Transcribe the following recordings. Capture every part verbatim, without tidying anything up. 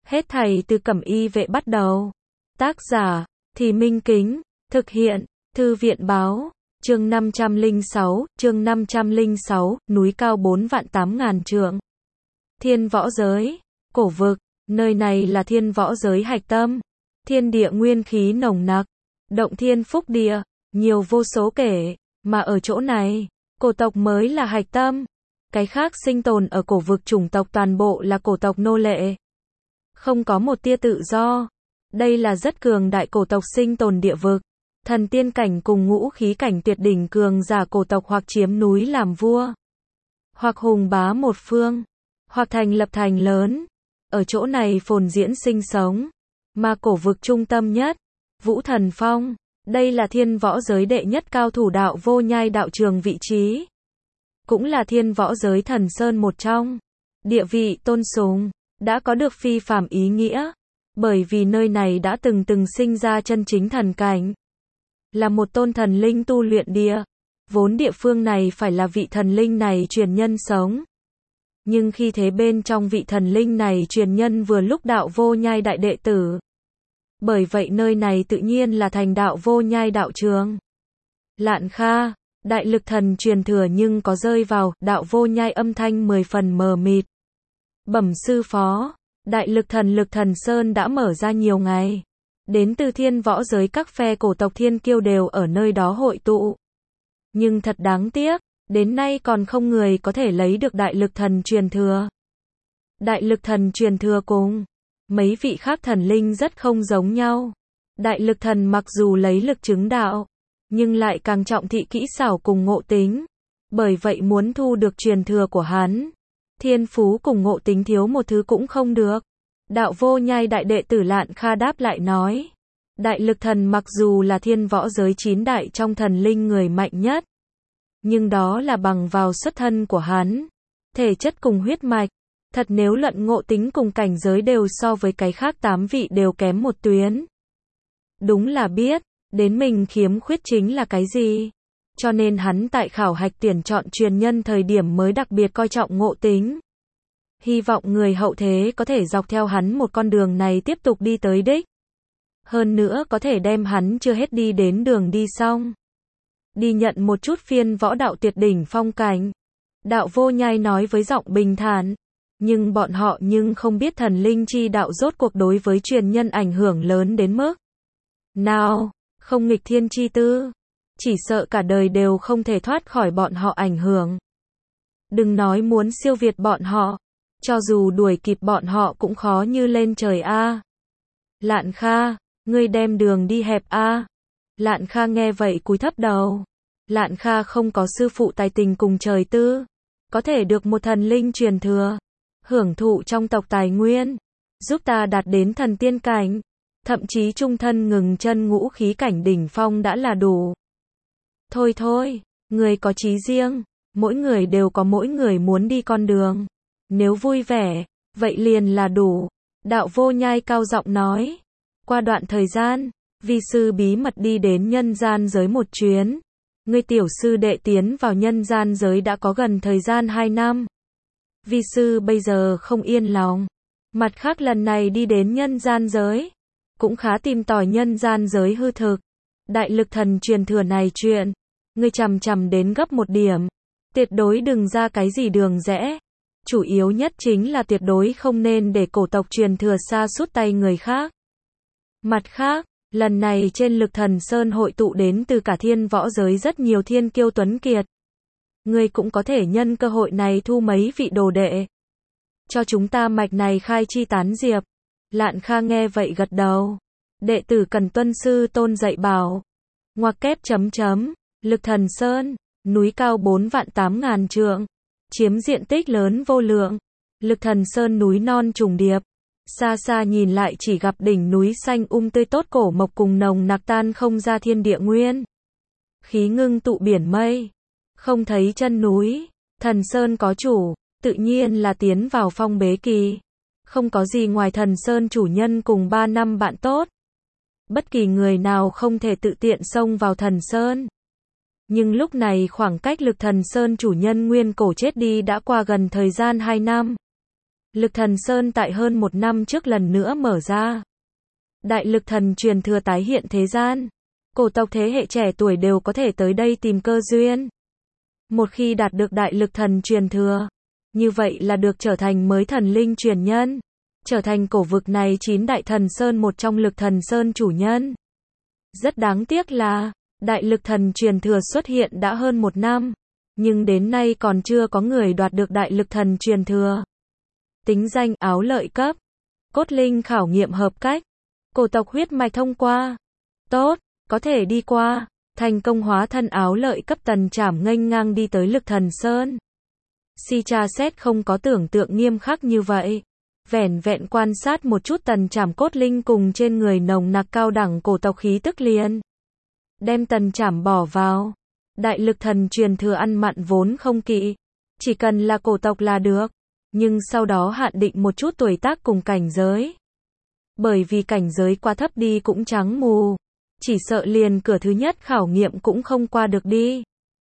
Hết thảy từ Cẩm Y Vệ bắt đầu. Tác giả, Thì Minh Kính, thực hiện, Thư viện Báo, chương năm trăm lẻ sáu, chương năm trăm lẻ sáu, núi cao bốn vạn tám ngàn trượng. Thiên võ giới, cổ vực, nơi này là thiên võ giới hạch tâm. Thiên địa nguyên khí nồng nặc, động thiên phúc địa, nhiều vô số kể, mà ở chỗ này, cổ tộc mới là hạch tâm. Cái khác sinh tồn ở cổ vực chủng tộc toàn bộ là cổ tộc nô lệ. Không có một tia tự do. Đây là rất cường đại cổ tộc sinh tồn địa vực. Thần tiên cảnh cùng ngũ khí cảnh tuyệt đỉnh cường giả cổ tộc hoặc chiếm núi làm vua, hoặc hùng bá một phương, hoặc thành lập thành lớn. Ở chỗ này phồn diễn sinh sống. Mà cổ vực trung tâm nhất, Vũ Thần Phong, đây là thiên võ giới đệ nhất cao thủ đạo vô nhai đạo trường vị trí. Cũng là thiên võ giới thần sơn một trong. Địa vị tôn sùng, đã có được phi phàm ý nghĩa. Bởi vì nơi này đã từng từng sinh ra chân chính thần cảnh. Là một tôn thần linh tu luyện địa. Vốn địa phương này phải là vị thần linh này truyền nhân sống. Nhưng khi thế bên trong vị thần linh này truyền nhân vừa lúc đạo vô nhai đại đệ tử. Bởi vậy nơi này tự nhiên là thành đạo vô nhai đạo trường. Lạn Kha, đại lực thần truyền thừa nhưng có rơi vào đạo vô nhai âm thanh mười phần mờ mịt. Bẩm sư phó, đại lực thần lực thần sơn đã mở ra nhiều ngày. Đến từ thiên võ giới các phe cổ tộc thiên kiêu đều ở nơi đó hội tụ. Nhưng thật đáng tiếc, đến nay còn không người có thể lấy được đại lực thần truyền thừa. Đại lực thần truyền thừa cùng mấy vị khác thần linh rất không giống nhau. Đại lực thần mặc dù lấy lực chứng đạo, nhưng lại càng trọng thị kỹ xảo cùng ngộ tính. Bởi vậy muốn thu được truyền thừa của hắn, thiên phú cùng ngộ tính thiếu một thứ cũng không được. Đạo vô nhai đại đệ tử Lạn Kha đáp lại nói. Đại lực thần mặc dù là thiên võ giới chín đại trong thần linh người mạnh nhất. Nhưng đó là bằng vào xuất thân của hắn. Thể chất cùng huyết mạch. Thật nếu luận ngộ tính cùng cảnh giới đều so với cái khác tám vị đều kém một tuyến. Đúng là biết, đến mình khiếm khuyết chính là cái gì. Cho nên hắn tại khảo hạch tuyển chọn truyền nhân thời điểm mới đặc biệt coi trọng ngộ tính. Hy vọng người hậu thế có thể dọc theo hắn một con đường này tiếp tục đi tới đích. Hơn nữa có thể đem hắn chưa hết đi đến đường đi xong. Đi nhận một chút phiên võ đạo tuyệt đỉnh phong cảnh. Đạo vô nhai nói với giọng bình thản. Nhưng bọn họ nhưng không biết thần linh chi đạo rốt cuộc đối với truyền nhân ảnh hưởng lớn đến mức nào, không nghịch thiên chi tư. Chỉ sợ cả đời đều không thể thoát khỏi bọn họ ảnh hưởng. Đừng nói muốn siêu việt bọn họ. Cho dù đuổi kịp bọn họ cũng khó như lên trời a. À. Lạn Kha, ngươi đem đường đi hẹp a. À. Lạn Kha nghe vậy cúi thấp đầu. Lạn Kha không có sư phụ tài tình cùng trời tư. Có thể được một thần linh truyền thừa. Hưởng thụ trong tộc tài nguyên. Giúp ta đạt đến thần tiên cảnh. Thậm chí trung thân ngừng chân ngũ khí cảnh đỉnh phong đã là đủ. Thôi thôi, người có chí riêng. Mỗi người đều có mỗi người muốn đi con đường. Nếu vui vẻ, vậy liền là đủ. Đạo vô nhai cao giọng nói. Qua đoạn thời gian, vi sư bí mật đi đến nhân gian giới một chuyến. Ngươi tiểu sư đệ tiến vào nhân gian giới đã có gần thời gian hai năm. Vi sư bây giờ không yên lòng. Mặt khác lần này đi đến nhân gian giới, cũng khá tìm tòi nhân gian giới hư thực. Đại lực thần truyền thừa này chuyện, ngươi chằm chằm đến gấp một điểm. Tuyệt đối đừng ra cái gì đường rẽ. Chủ yếu nhất chính là tuyệt đối không nên để cổ tộc truyền thừa xa suốt tay người khác. Mặt khác, lần này trên lực thần sơn hội tụ đến từ cả thiên võ giới rất nhiều thiên kiêu tuấn kiệt. Ngươi cũng có thể nhân cơ hội này thu mấy vị đồ đệ. Cho chúng ta mạch này khai chi tán diệp. Lạn Kha nghe vậy gật đầu. Đệ tử cần tuân sư tôn dạy bảo. Ngoặc kép chấm chấm. Lực thần sơn, núi cao bốn vạn tám ngàn trượng. Chiếm diện tích lớn vô lượng. Lực thần sơn núi non trùng điệp. Xa xa nhìn lại chỉ gặp đỉnh núi xanh um tươi tốt cổ mộc cùng nồng nặc tan không ra thiên địa nguyên. Khí ngưng tụ biển mây. Không thấy chân núi. Thần sơn có chủ, tự nhiên là tiến vào phong bế kỳ. Không có gì ngoài thần sơn chủ nhân cùng ba năm bạn tốt. Bất kỳ người nào không thể tự tiện xông vào thần sơn. Nhưng lúc này khoảng cách lực thần sơn chủ nhân nguyên cổ chết đi đã qua gần thời gian hai năm. Lực Thần Sơn tại hơn một năm trước lần nữa mở ra. Đại lực thần truyền thừa tái hiện thế gian. Cổ tộc thế hệ trẻ tuổi đều có thể tới đây tìm cơ duyên. Một khi đạt được đại lực thần truyền thừa, như vậy là được trở thành mới thần linh truyền nhân, trở thành cổ vực này chín đại thần sơn một trong lực thần sơn chủ nhân. Rất đáng tiếc là, đại lực thần truyền thừa xuất hiện đã hơn một năm, nhưng đến nay còn chưa có người đoạt được đại lực thần truyền thừa. Tính danh áo lợi cấp, cốt linh khảo nghiệm hợp cách, cổ tộc huyết mạch thông qua. Tốt, có thể đi qua, thành công hóa thân áo lợi cấp. Tần Trảm nghênh ngang đi tới lực thần sơn. Si tra xét không có tưởng tượng nghiêm khắc như vậy. Vẻn vẹn quan sát một chút Tần Trảm cốt linh cùng trên người nồng nặc cao đẳng cổ tộc khí tức liền. Đem Tần Trảm bỏ vào. Đại lực thần truyền thừa ăn mặn vốn không kỵ. Chỉ cần là cổ tộc là được. Nhưng sau đó hạn định một chút tuổi tác cùng cảnh giới. Bởi vì cảnh giới quá thấp đi cũng trắng mù. Chỉ sợ liền cửa thứ nhất khảo nghiệm cũng không qua được đi.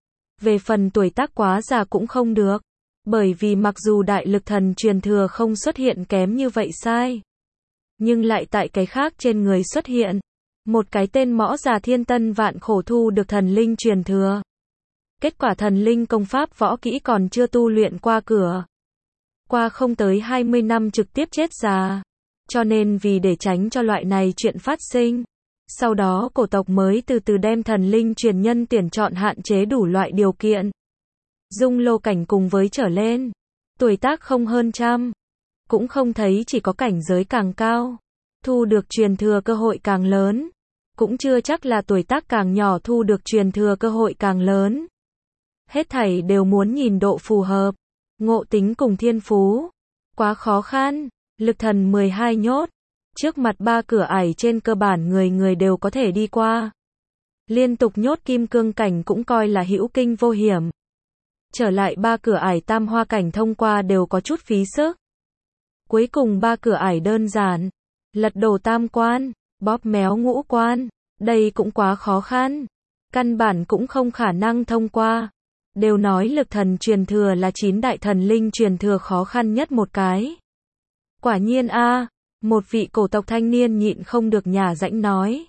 Về phần tuổi tác quá già cũng không được. Bởi vì mặc dù đại lực thần truyền thừa không xuất hiện kém như vậy sai. Nhưng lại tại cái khác trên người xuất hiện. Một cái tên mõ già thiên tân vạn khổ thu được thần linh truyền thừa. Kết quả thần linh công pháp võ kỹ còn chưa tu luyện qua cửa. Qua không tới hai mươi năm trực tiếp chết già. Cho nên vì để tránh cho loại này chuyện phát sinh. Sau đó cổ tộc mới từ từ đem thần linh truyền nhân tuyển chọn hạn chế đủ loại điều kiện. Dung lô cảnh cùng với trở lên. Tuổi tác không hơn trăm. Cũng không thấy chỉ có cảnh giới càng cao. Thu được truyền thừa cơ hội càng lớn. Cũng chưa chắc là tuổi tác càng nhỏ thu được truyền thừa cơ hội càng lớn. Hết thảy đều muốn nhìn độ phù hợp. Ngộ tính cùng thiên phú. Quá khó khăn. Lực thần mười hai nhốt. Trước mặt ba cửa ải trên cơ bản người người đều có thể đi qua. Liên tục nhốt kim cương cảnh cũng coi là hữu kinh vô hiểm. Trở lại ba cửa ải tam hoa cảnh thông qua đều có chút phí sức. Cuối cùng ba cửa ải đơn giản. Lật đổ tam quan, bóp méo ngũ quan. Đây cũng quá khó khăn. Căn bản cũng không khả năng thông qua. Đều nói lực thần truyền thừa là chín đại thần linh truyền thừa khó khăn nhất một cái. Quả nhiên a. Một vị cổ tộc thanh niên nhịn không được nhả rãnh nói.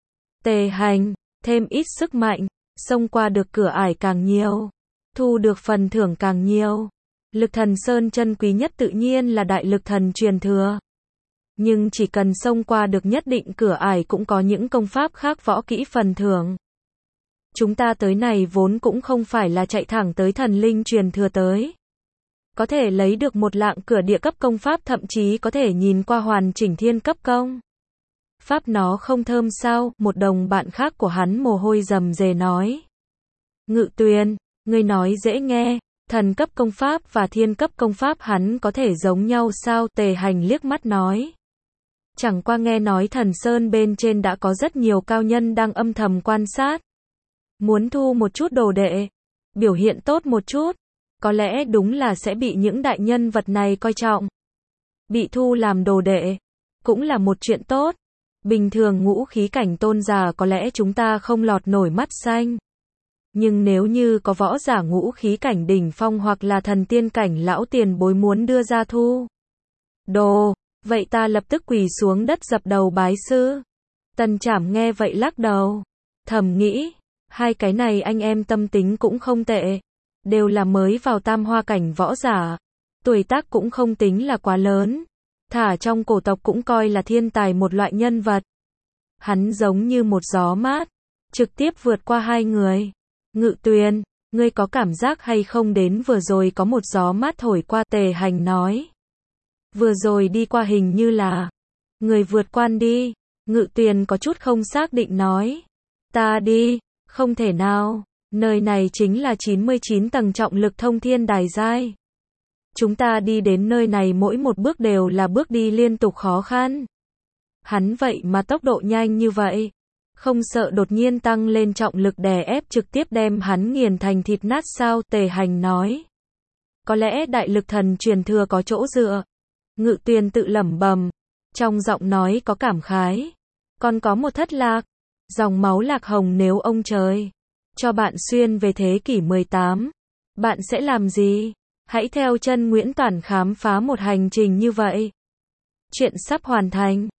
Tề hành, thêm ít sức mạnh, xông qua được cửa ải càng nhiều, thu được phần thưởng càng nhiều. Lực thần sơn chân quý nhất tự nhiên là đại lực thần truyền thừa. Nhưng chỉ cần xông qua được nhất định cửa ải cũng có những công pháp khác võ kỹ phần thưởng. Chúng ta tới này vốn cũng không phải là chạy thẳng tới thần linh truyền thừa tới. Có thể lấy được một lạng cửa địa cấp công pháp thậm chí có thể nhìn qua hoàn chỉnh thiên cấp công. Pháp nó không thơm sao, một đồng bạn khác của hắn mồ hôi rầm rề nói. Ngự Tuyền, ngươi nói dễ nghe, thần cấp công pháp và thiên cấp công pháp hắn có thể giống nhau sao? Tề hành liếc mắt nói. Chẳng qua nghe nói thần sơn bên trên đã có rất nhiều cao nhân đang âm thầm quan sát. Muốn thu một chút đồ đệ, biểu hiện tốt một chút. Có lẽ đúng là sẽ bị những đại nhân vật này coi trọng. Bị thu làm đồ đệ, cũng là một chuyện tốt. Bình thường ngũ khí cảnh tôn giả có lẽ chúng ta không lọt nổi mắt xanh. Nhưng nếu như có võ giả ngũ khí cảnh đỉnh phong hoặc là thần tiên cảnh lão tiền bối muốn đưa ra thu đồ, vậy ta lập tức quỳ xuống đất dập đầu bái sư. Tần Trảm nghe vậy lắc đầu, thầm nghĩ, hai cái này anh em tâm tính cũng không tệ. Đều là mới vào tam hoa cảnh võ giả. Tuổi tác cũng không tính là quá lớn. Thả trong cổ tộc cũng coi là thiên tài một loại nhân vật. Hắn giống như một gió mát. Trực tiếp vượt qua hai người. Ngự Tuyền, ngươi có cảm giác hay không đến vừa rồi có một gió mát thổi qua? Tề hành nói. Vừa rồi đi qua hình như là người vượt quan đi. Ngự Tuyền có chút không xác định nói. Ta đi, không thể nào. Nơi này chính là chín mươi chín tầng trọng lực thông thiên đài giai. Chúng ta đi đến nơi này mỗi một bước đều là bước đi liên tục khó khăn. Hắn vậy mà tốc độ nhanh như vậy. Không sợ đột nhiên tăng lên trọng lực đè ép trực tiếp đem hắn nghiền thành thịt nát sao? Tề hành nói. Có lẽ đại lực thần truyền thừa có chỗ dựa. Ngự Tuyền tự lẩm bẩm. Trong giọng nói có cảm khái. Còn có một thất lạc. Dòng máu lạc hồng nếu ông trời cho bạn xuyên về thế kỷ mười tám, bạn sẽ làm gì? Hãy theo chân Nguyễn Toản khám phá một hành trình như vậy. Chuyện sắp hoàn thành.